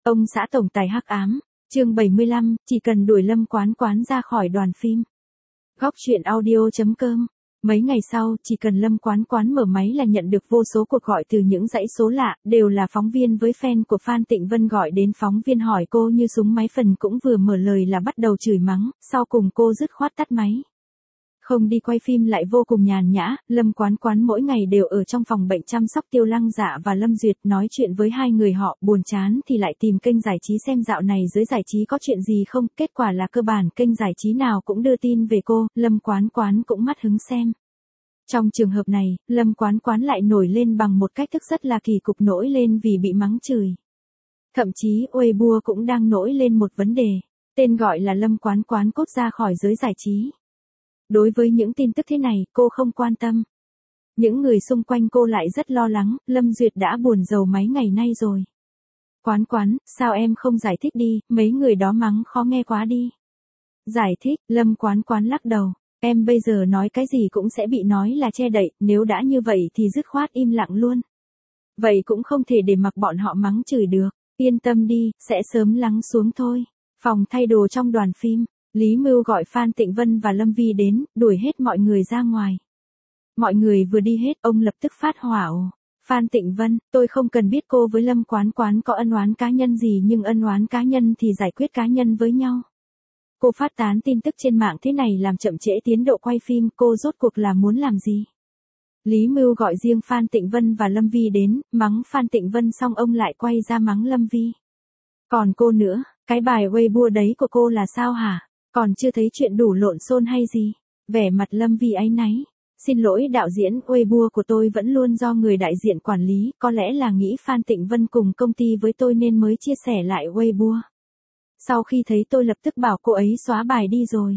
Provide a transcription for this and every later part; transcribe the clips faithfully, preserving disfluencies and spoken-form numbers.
Ông xã tổng tài hắc ám, chương bảy mươi lăm, chỉ cần đuổi Lâm Quán Quán ra khỏi đoàn phim. Góc truyện audio chấm com. Mấy ngày sau, chỉ cần Lâm Quán Quán mở máy là nhận được vô số cuộc gọi từ những dãy số lạ, đều là phóng viên với fan của Phan Tịnh Vân gọi đến. Phóng viên hỏi cô như súng máy, phần cũng vừa mở lời là bắt đầu chửi mắng, sau cùng cô dứt khoát tắt máy. Không đi quay phim lại vô cùng nhàn nhã, Lâm Quán Quán mỗi ngày đều ở trong phòng bệnh chăm sóc Tiêu Lăng Dạ và Lâm Duyệt, nói chuyện với hai người họ, buồn chán thì lại tìm kênh giải trí xem dạo này giới giải trí có chuyện gì không, kết quả là cơ bản kênh giải trí nào cũng đưa tin về cô, Lâm Quán Quán cũng mắt hứng xem. Trong trường hợp này, Lâm Quán Quán lại nổi lên bằng một cách thức rất là kỳ cục, nổi lên vì bị mắng chửi. Thậm chí Weibo cũng đang nổi lên một vấn đề, tên gọi là Lâm Quán Quán cốt ra khỏi giới giải trí. Đối với những tin tức thế này, cô không quan tâm. Những người xung quanh cô lại rất lo lắng, Lâm Duyệt đã buồn rầu mấy ngày nay rồi. Quán Quán, sao em không giải thích đi, mấy người đó mắng khó nghe quá đi. Giải thích, Lâm Quán Quán lắc đầu, em bây giờ nói cái gì cũng sẽ bị nói là che đậy, nếu đã như vậy thì dứt khoát im lặng luôn. Vậy cũng không thể để mặc bọn họ mắng chửi được, yên tâm đi, sẽ sớm lắng xuống thôi. Phòng thay đồ trong đoàn phim. Lý Mưu gọi Phan Tịnh Vân và Lâm Vi đến, đuổi hết mọi người ra ngoài. Mọi người vừa đi hết, ông lập tức phát hỏa. Phan Tịnh Vân, tôi không cần biết cô với Lâm Quán Quán có ân oán cá nhân gì, nhưng ân oán cá nhân thì giải quyết cá nhân với nhau. Cô phát tán tin tức trên mạng thế này làm chậm trễ tiến độ quay phim, cô rốt cuộc là muốn làm gì? Lý Mưu gọi riêng Phan Tịnh Vân và Lâm Vi đến, mắng Phan Tịnh Vân xong ông lại quay ra mắng Lâm Vi. Còn cô nữa, cái bài Weibo đấy của cô là sao hả? Còn chưa thấy chuyện đủ lộn xộn hay gì? Vẻ mặt Lâm Vi áy náy. Xin lỗi đạo diễn, Weibo của tôi vẫn luôn do người đại diện quản lý, có lẽ là nghĩ Phan Tịnh Vân cùng công ty với tôi nên mới chia sẻ lại Weibo. Sau khi thấy tôi lập tức bảo cô ấy xóa bài đi rồi.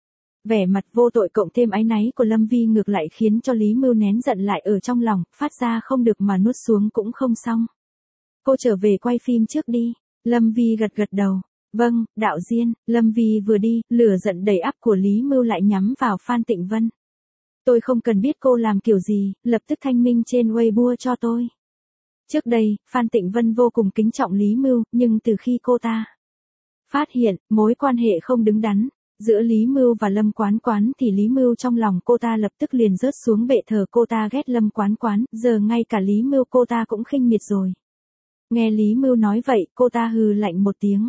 Vẻ mặt vô tội cộng thêm áy náy của Lâm Vi ngược lại khiến cho Lý Mưu nén giận lại ở trong lòng, phát ra không được mà nuốt xuống cũng không xong. Cô trở về quay phim trước đi. Lâm Vi gật gật đầu. Vâng, đạo diễn. Lâm Vi vừa đi, lửa giận đầy ắp của Lý Mưu lại nhắm vào Phan Tịnh Vân. Tôi không cần biết cô làm kiểu gì, lập tức thanh minh trên Weibo cho tôi. Trước đây, Phan Tịnh Vân vô cùng kính trọng Lý Mưu, nhưng từ khi cô ta phát hiện mối quan hệ không đứng đắn giữa Lý Mưu và Lâm Quán Quán thì Lý Mưu trong lòng cô ta lập tức liền rớt xuống bệ thờ. Cô ta ghét Lâm Quán Quán, giờ ngay cả Lý Mưu cô ta cũng khinh miệt rồi. Nghe Lý Mưu nói vậy, cô ta hừ lạnh một tiếng.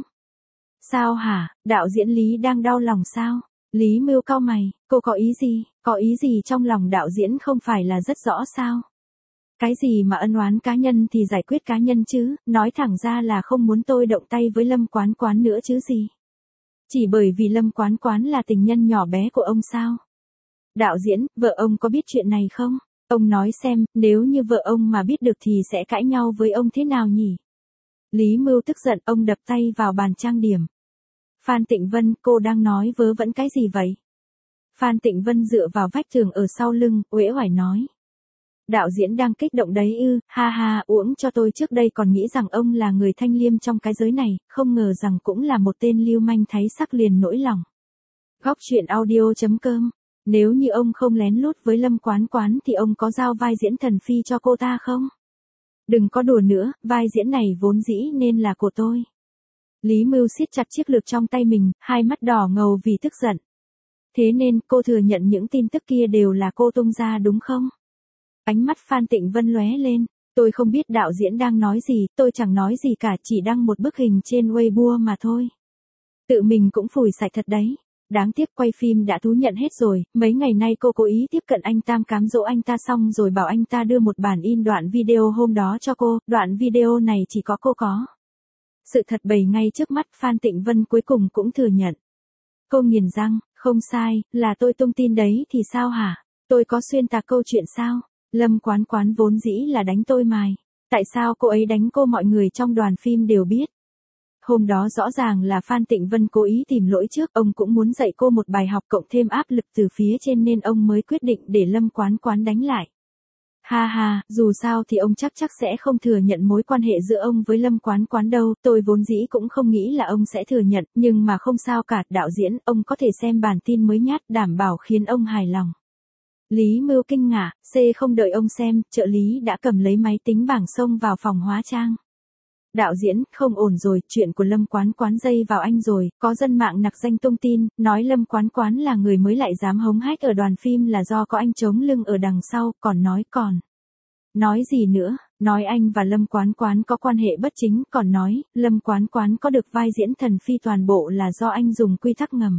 Sao hả, đạo diễn Lý đang đau lòng sao? Lý Mưu cau mày, cô có ý gì, có ý gì trong lòng đạo diễn không phải là rất rõ sao? Cái gì mà ân oán cá nhân thì giải quyết cá nhân chứ, nói thẳng ra là không muốn tôi động tay với Lâm Quán Quán nữa chứ gì? Chỉ bởi vì Lâm Quán Quán là tình nhân nhỏ bé của ông sao? Đạo diễn, vợ ông có biết chuyện này không? Ông nói xem, nếu như vợ ông mà biết được thì sẽ cãi nhau với ông thế nào nhỉ? Lý Mưu tức giận, ông đập tay vào bàn trang điểm. Phan Tịnh Vân, cô đang nói vớ vẩn cái gì vậy? Phan Tịnh Vân dựa vào vách tường ở sau lưng, uể oải nói. Đạo diễn đang kích động đấy ư, ha ha, uổng cho tôi, trước đây còn nghĩ rằng ông là người thanh liêm trong cái giới này, không ngờ rằng cũng là một tên lưu manh thấy sắc liền nỗi lòng. Góc truyện audio chấm com. Nếu như ông không lén lút với Lâm Quán Quán thì ông có giao vai diễn Thần Phi cho cô ta không? Đừng có đùa nữa, vai diễn này vốn dĩ nên là của tôi. Lý Mưu siết chặt chiếc lược trong tay mình, hai mắt đỏ ngầu vì tức giận. Thế nên, cô thừa nhận những tin tức kia đều là cô tung ra đúng không? Ánh mắt Phan Tịnh Vân lóe lên. Tôi không biết đạo diễn đang nói gì, tôi chẳng nói gì cả, chỉ đăng một bức hình trên Weibo mà thôi. Tự mình cũng phủi sạch thật đấy. Đáng tiếc quay phim đã thú nhận hết rồi, mấy ngày nay cô cố ý tiếp cận anh Tam cám dỗ anh ta xong rồi bảo anh ta đưa một bản in đoạn video hôm đó cho cô, đoạn video này chỉ có cô có. Sự thật bày ngay trước mắt, Phan Tịnh Vân cuối cùng cũng thừa nhận. Cô nghiền răng, không sai, là tôi tung tin đấy thì sao hả? Tôi có xuyên tạc câu chuyện sao? Lâm Quán Quán vốn dĩ là đánh tôi mài. Tại sao cô ấy đánh cô mọi người trong đoàn phim đều biết? Hôm đó rõ ràng là Phan Tịnh Vân cố ý tìm lỗi trước, ông cũng muốn dạy cô một bài học cộng thêm áp lực từ phía trên nên ông mới quyết định để Lâm Quán Quán đánh lại. Ha ha, dù sao thì ông chắc chắc sẽ không thừa nhận mối quan hệ giữa ông với Lâm Quán Quán đâu, tôi vốn dĩ cũng không nghĩ là ông sẽ thừa nhận, nhưng mà không sao cả, đạo diễn, ông có thể xem bản tin mới nhát, đảm bảo khiến ông hài lòng. Lý Mưu kinh ngạc, C không đợi ông xem, trợ lý đã cầm lấy máy tính bảng xông vào phòng hóa trang. Đạo diễn, không ổn rồi, chuyện của Lâm Quán Quán dây vào anh rồi, có dân mạng nặc danh tung tin, nói Lâm Quán Quán là người mới lại dám hống hách ở đoàn phim là do có anh chống lưng ở đằng sau, còn nói còn. Nói gì nữa, nói anh và Lâm Quán Quán có quan hệ bất chính, còn nói, Lâm Quán Quán có được vai diễn thần phi toàn bộ là do anh dùng quy tắc ngầm.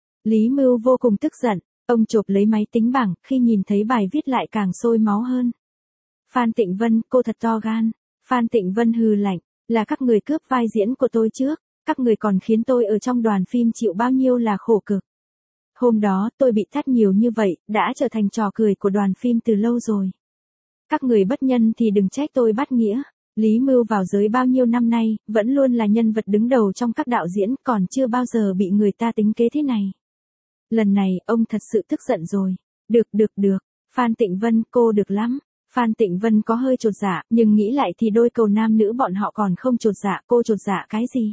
Lý Mưu vô cùng tức giận, ông chộp lấy máy tính bảng, khi nhìn thấy bài viết lại càng sôi máu hơn. Phan Tịnh Vân, cô thật to gan. Phan Tịnh Vân hừ lạnh, là các người cướp vai diễn của tôi trước, các người còn khiến tôi ở trong đoàn phim chịu bao nhiêu là khổ cực. Hôm đó tôi bị tát nhiều như vậy, đã trở thành trò cười của đoàn phim từ lâu rồi. Các người bất nhân thì đừng trách tôi bắt nghĩa. Lý Mưu vào giới bao nhiêu năm nay, vẫn luôn là nhân vật đứng đầu trong các đạo diễn, còn chưa bao giờ bị người ta tính kế thế này. Lần này, ông thật sự tức giận rồi. Được được được, Phan Tịnh Vân, cô được lắm. Phan Tịnh Vân có hơi chột dạ, nhưng nghĩ lại thì đôi cầu nam nữ bọn họ còn không chột dạ, cô chột dạ cái gì?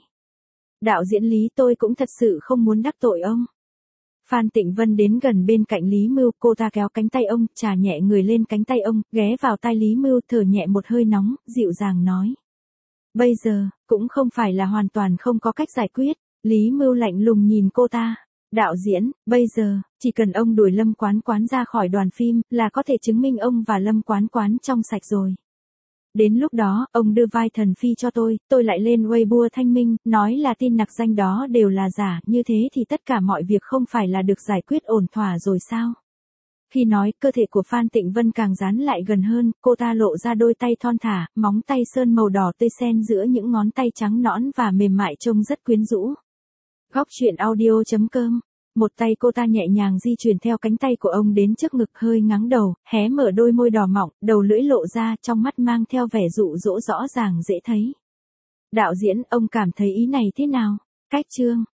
Đạo diễn Lý, tôi cũng thật sự không muốn đắc tội ông. Phan Tịnh Vân đến gần bên cạnh Lý Mưu, cô ta kéo cánh tay ông, chà nhẹ người lên cánh tay ông, ghé vào tai Lý Mưu, thở nhẹ một hơi nóng, dịu dàng nói. Bây giờ, cũng không phải là hoàn toàn không có cách giải quyết. Lý Mưu lạnh lùng nhìn cô ta. Đạo diễn, bây giờ, chỉ cần ông đuổi Lâm Quán Quán ra khỏi đoàn phim, là có thể chứng minh ông và Lâm Quán Quán trong sạch rồi. Đến lúc đó, ông đưa vai thần phi cho tôi, tôi lại lên Weibo thanh minh, nói là tin nặc danh đó đều là giả, như thế thì tất cả mọi việc không phải là được giải quyết ổn thỏa rồi sao? Khi nói, cơ thể của Phan Tịnh Vân càng dán lại gần hơn, cô ta lộ ra đôi tay thon thả, móng tay sơn màu đỏ tươi xen giữa những ngón tay trắng nõn và mềm mại trông rất quyến rũ. Góc truyện audio chấm com. Một tay cô ta nhẹ nhàng di chuyển theo cánh tay của ông đến trước ngực, hơi ngắng đầu, hé mở đôi môi đỏ mọng, đầu lưỡi lộ ra, trong mắt mang theo vẻ dụ dỗ rõ ràng dễ thấy. Đạo diễn, ông cảm thấy ý này thế nào? Cách chương.